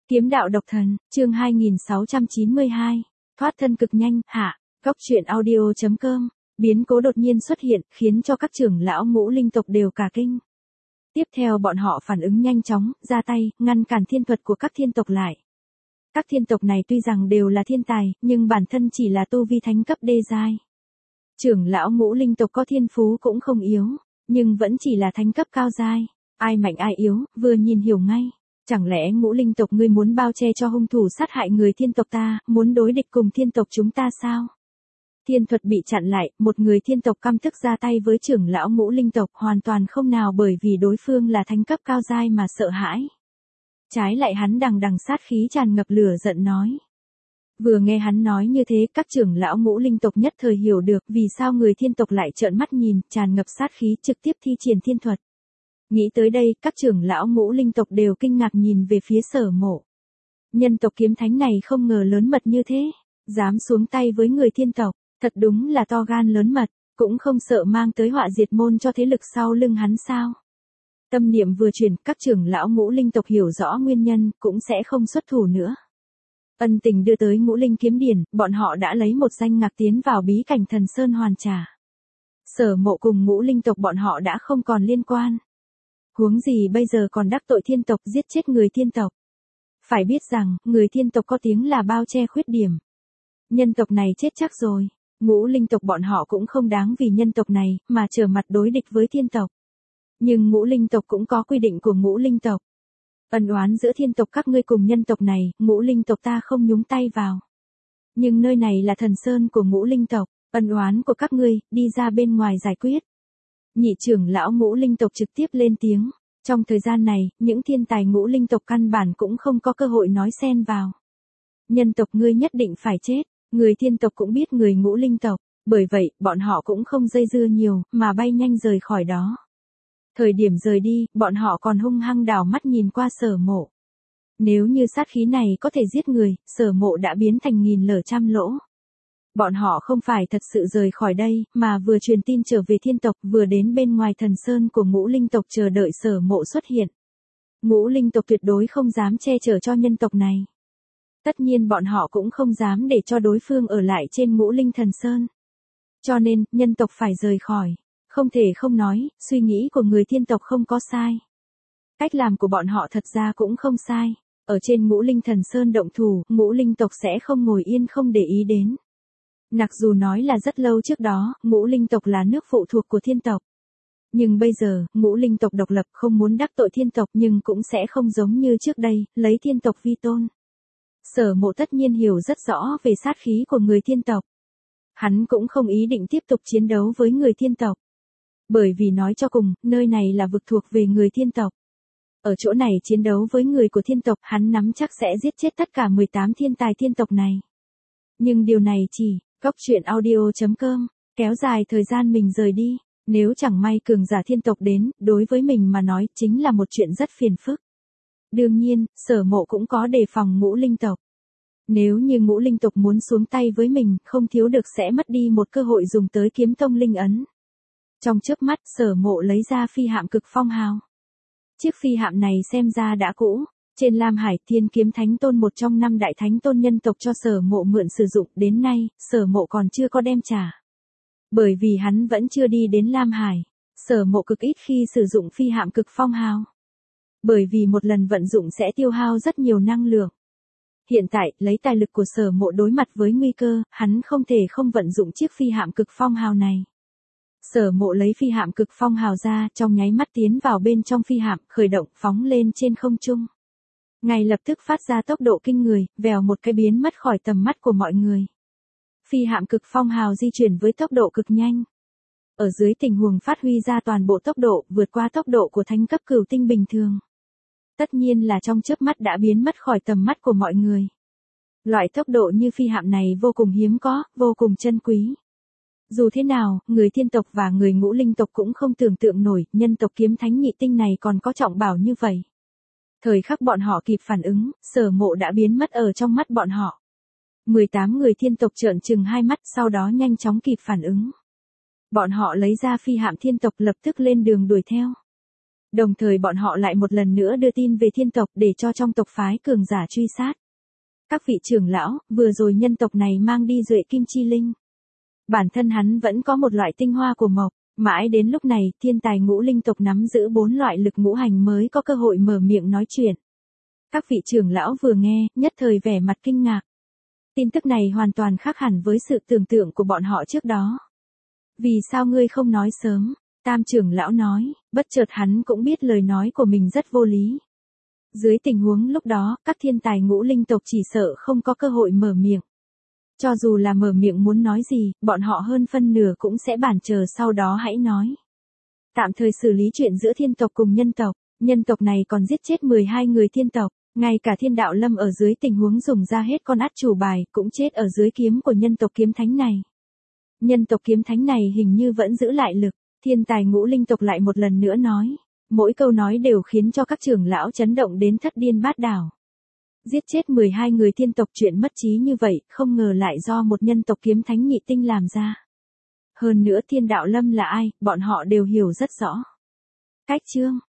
Kiếm đạo độc thần, chương 2692, thoát thân cực nhanh, hạ, góc truyện audio.com, biến cố đột nhiên xuất hiện, khiến cho các trưởng lão ngũ linh tộc đều cả kinh. Tiếp theo bọn họ phản ứng nhanh chóng, ra tay, ngăn cản thiên thuật của các thiên tộc lại. Các thiên tộc này tuy rằng đều là thiên tài, nhưng bản thân chỉ là tu vi thánh cấp đê giai. Trưởng lão ngũ linh tộc có thiên phú cũng không yếu, nhưng vẫn chỉ là thánh cấp cao giai. Ai mạnh ai yếu, vừa nhìn hiểu ngay. Chẳng lẽ ngũ linh tộc ngươi muốn bao che cho hung thủ sát hại người thiên tộc ta, muốn đối địch cùng thiên tộc chúng ta sao? Thiên thuật bị chặn lại, một người thiên tộc căm tức ra tay với trưởng lão ngũ linh tộc hoàn toàn không nào bởi vì đối phương là thánh cấp cao giai mà sợ hãi. Trái lại hắn đằng đằng sát khí tràn ngập lửa giận nói. Vừa nghe hắn nói như thế, các trưởng lão ngũ linh tộc nhất thời hiểu được vì sao người thiên tộc lại trợn mắt nhìn, tràn ngập sát khí trực tiếp thi triển thiên thuật. Nghĩ tới đây, các trưởng lão ngũ linh tộc đều kinh ngạc nhìn về phía Sở Mộ. Nhân tộc kiếm thánh này không ngờ lớn mật như thế, dám xuống tay với người thiên tộc, thật đúng là to gan lớn mật, cũng không sợ mang tới họa diệt môn cho thế lực sau lưng hắn sao. Tâm niệm vừa chuyển, các trưởng lão ngũ linh tộc hiểu rõ nguyên nhân, cũng sẽ không xuất thủ nữa. Ân tình đưa tới ngũ linh kiếm điển, bọn họ đã lấy một danh ngạc tiến vào bí cảnh thần sơn hoàn trả. Sở Mộ cùng ngũ linh tộc bọn họ đã không còn liên quan. Huống gì bây giờ còn đắc tội thiên tộc giết chết người thiên tộc. Phải biết rằng, người thiên tộc có tiếng là bao che khuyết điểm. Nhân tộc này chết chắc rồi, ngũ linh tộc bọn họ cũng không đáng vì nhân tộc này, mà trở mặt đối địch với thiên tộc. Nhưng ngũ linh tộc cũng có quy định của ngũ linh tộc. Ân oán giữa thiên tộc các ngươi cùng nhân tộc này, ngũ linh tộc ta không nhúng tay vào. Nhưng nơi này là thần sơn của ngũ linh tộc, ân oán của các ngươi, đi ra bên ngoài giải quyết. Nhị trưởng lão ngũ linh tộc trực tiếp lên tiếng. Trong thời gian này, những thiên tài ngũ linh tộc căn bản cũng không có cơ hội nói xen vào. Nhân tộc ngươi nhất định phải chết, người thiên tộc cũng biết người ngũ linh tộc, bởi vậy, bọn họ cũng không dây dưa nhiều, mà bay nhanh rời khỏi đó. Thời điểm rời đi, bọn họ còn hung hăng đảo mắt nhìn qua Sở Mộ. Nếu như sát khí này có thể giết người, Sở Mộ đã biến thành nghìn lở trăm lỗ. Bọn họ không phải thật sự rời khỏi đây, mà vừa truyền tin trở về thiên tộc, vừa đến bên ngoài thần sơn của ngũ linh tộc chờ đợi Sở Mộ xuất hiện. Ngũ linh tộc tuyệt đối không dám che chở cho nhân tộc này. Tất nhiên bọn họ cũng không dám để cho đối phương ở lại trên ngũ linh thần sơn. Cho nên, nhân tộc phải rời khỏi. Không thể không nói, suy nghĩ của người thiên tộc không có sai. Cách làm của bọn họ thật ra cũng không sai. Ở trên ngũ linh thần sơn động thủ, ngũ linh tộc sẽ không ngồi yên không để ý đến. Mặc dù nói là rất lâu trước đó, ngũ linh tộc là nước phụ thuộc của thiên tộc. Nhưng bây giờ, ngũ linh tộc độc lập không muốn đắc tội thiên tộc nhưng cũng sẽ không giống như trước đây, lấy thiên tộc vi tôn. Sở Mộ tất nhiên hiểu rất rõ về sát khí của người thiên tộc. Hắn cũng không ý định tiếp tục chiến đấu với người thiên tộc. Bởi vì nói cho cùng, nơi này là vực thuộc về người thiên tộc. Ở chỗ này chiến đấu với người của thiên tộc, hắn nắm chắc sẽ giết chết tất cả 18 thiên tài thiên tộc này. Nhưng điều này chỉ, góc truyện audio.com, kéo dài thời gian mình rời đi, nếu chẳng may cường giả thiên tộc đến, đối với mình mà nói chính là một chuyện rất phiền phức. Đương nhiên, Sở Mộ cũng có đề phòng ngũ linh tộc. Nếu như ngũ linh tộc muốn xuống tay với mình, không thiếu được sẽ mất đi một cơ hội dùng tới kiếm tông linh ấn. Trong chớp mắt, Sở Mộ lấy ra phi hạm cực phong hào. Chiếc phi hạm này xem ra đã cũ. Trên Lam Hải, Thiên Kiếm Thánh Tôn một trong 5 đại thánh tôn nhân tộc cho Sở Mộ mượn sử dụng, đến nay, Sở Mộ còn chưa có đem trả. Bởi vì hắn vẫn chưa đi đến Lam Hải, Sở Mộ cực ít khi sử dụng phi hạm cực phong hào. Bởi vì một lần vận dụng sẽ tiêu hao rất nhiều năng lượng. Hiện tại, lấy tài lực của Sở Mộ đối mặt với nguy cơ, hắn không thể không vận dụng chiếc phi hạm cực phong hào này. Sở Mộ lấy phi hạm cực phong hào ra, trong nháy mắt tiến vào bên trong phi hạm, khởi động, phóng lên trên không trung. Ngay lập tức phát ra tốc độ kinh người, vèo một cái biến mất khỏi tầm mắt của mọi người. Phi hạm cực phong hào di chuyển với tốc độ cực nhanh. Ở dưới tình huống phát huy ra toàn bộ tốc độ, vượt qua tốc độ của thánh cấp cửu tinh bình thường. Tất nhiên là trong chớp mắt đã biến mất khỏi tầm mắt của mọi người. Loại tốc độ như phi hạm này vô cùng hiếm có, vô cùng chân quý. Dù thế nào, người thiên tộc và người ngũ linh tộc cũng không tưởng tượng nổi, nhân tộc kiếm thánh nhị tinh này còn có trọng bảo như vậy. Thời khắc bọn họ kịp phản ứng, Sở Mộ đã biến mất ở trong mắt bọn họ. 18 người thiên tộc trợn trừng hai mắt, sau đó nhanh chóng kịp phản ứng. Bọn họ lấy ra phi hạm thiên tộc lập tức lên đường đuổi theo. Đồng thời bọn họ lại một lần nữa đưa tin về thiên tộc để cho trong tộc phái cường giả truy sát. Các vị trưởng lão, vừa rồi nhân tộc này mang đi duệ kim chi linh. Bản thân hắn vẫn có một loại tinh hoa của mộc, mãi đến lúc này, thiên tài ngũ linh tộc nắm giữ 4 loại lực ngũ hành mới có cơ hội mở miệng nói chuyện. Các vị trưởng lão vừa nghe, nhất thời vẻ mặt kinh ngạc. Tin tức này hoàn toàn khác hẳn với sự tưởng tượng của bọn họ trước đó. Vì sao ngươi không nói sớm? Tam trưởng lão nói, bất chợt hắn cũng biết lời nói của mình rất vô lý. Dưới tình huống lúc đó, các thiên tài ngũ linh tộc chỉ sợ không có cơ hội mở miệng. Cho dù là mở miệng muốn nói gì, bọn họ hơn phân nửa cũng sẽ bản chờ sau đó hãy nói. Tạm thời xử lý chuyện giữa thiên tộc cùng nhân tộc này còn giết chết 12 người thiên tộc, ngay cả thiên đạo lâm ở dưới tình huống dùng ra hết con át chủ bài cũng chết ở dưới kiếm của nhân tộc kiếm thánh này. Nhân tộc kiếm thánh này hình như vẫn giữ lại lực, thiên tài ngũ linh tộc lại một lần nữa nói. Mỗi câu nói đều khiến cho các trưởng lão chấn động đến thất điên bát đảo. Giết chết 12 người thiên tộc chuyện mất trí như vậy, không ngờ lại do một nhân tộc kiếm thánh nhị tinh làm ra. Hơn nữa thiên đạo lâm là ai, bọn họ đều hiểu rất rõ. Cách chương